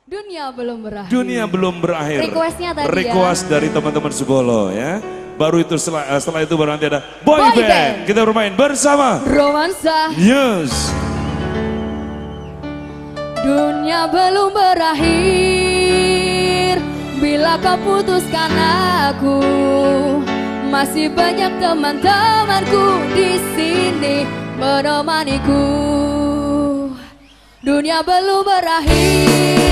Dunia belum berakhir. Dunia belum berakhir. Requestnya tadi Request ya. dari teman-teman Subolo ya. Baru itu setelah itu baru nanti ada Boy Boy Band. Band. Kita bermain bersama Romansa. Yes. Dunia belum berakhir bila kau putuskan aku. Masih banyak teman-temanku di sini menemaniku. Dunia belum berakhir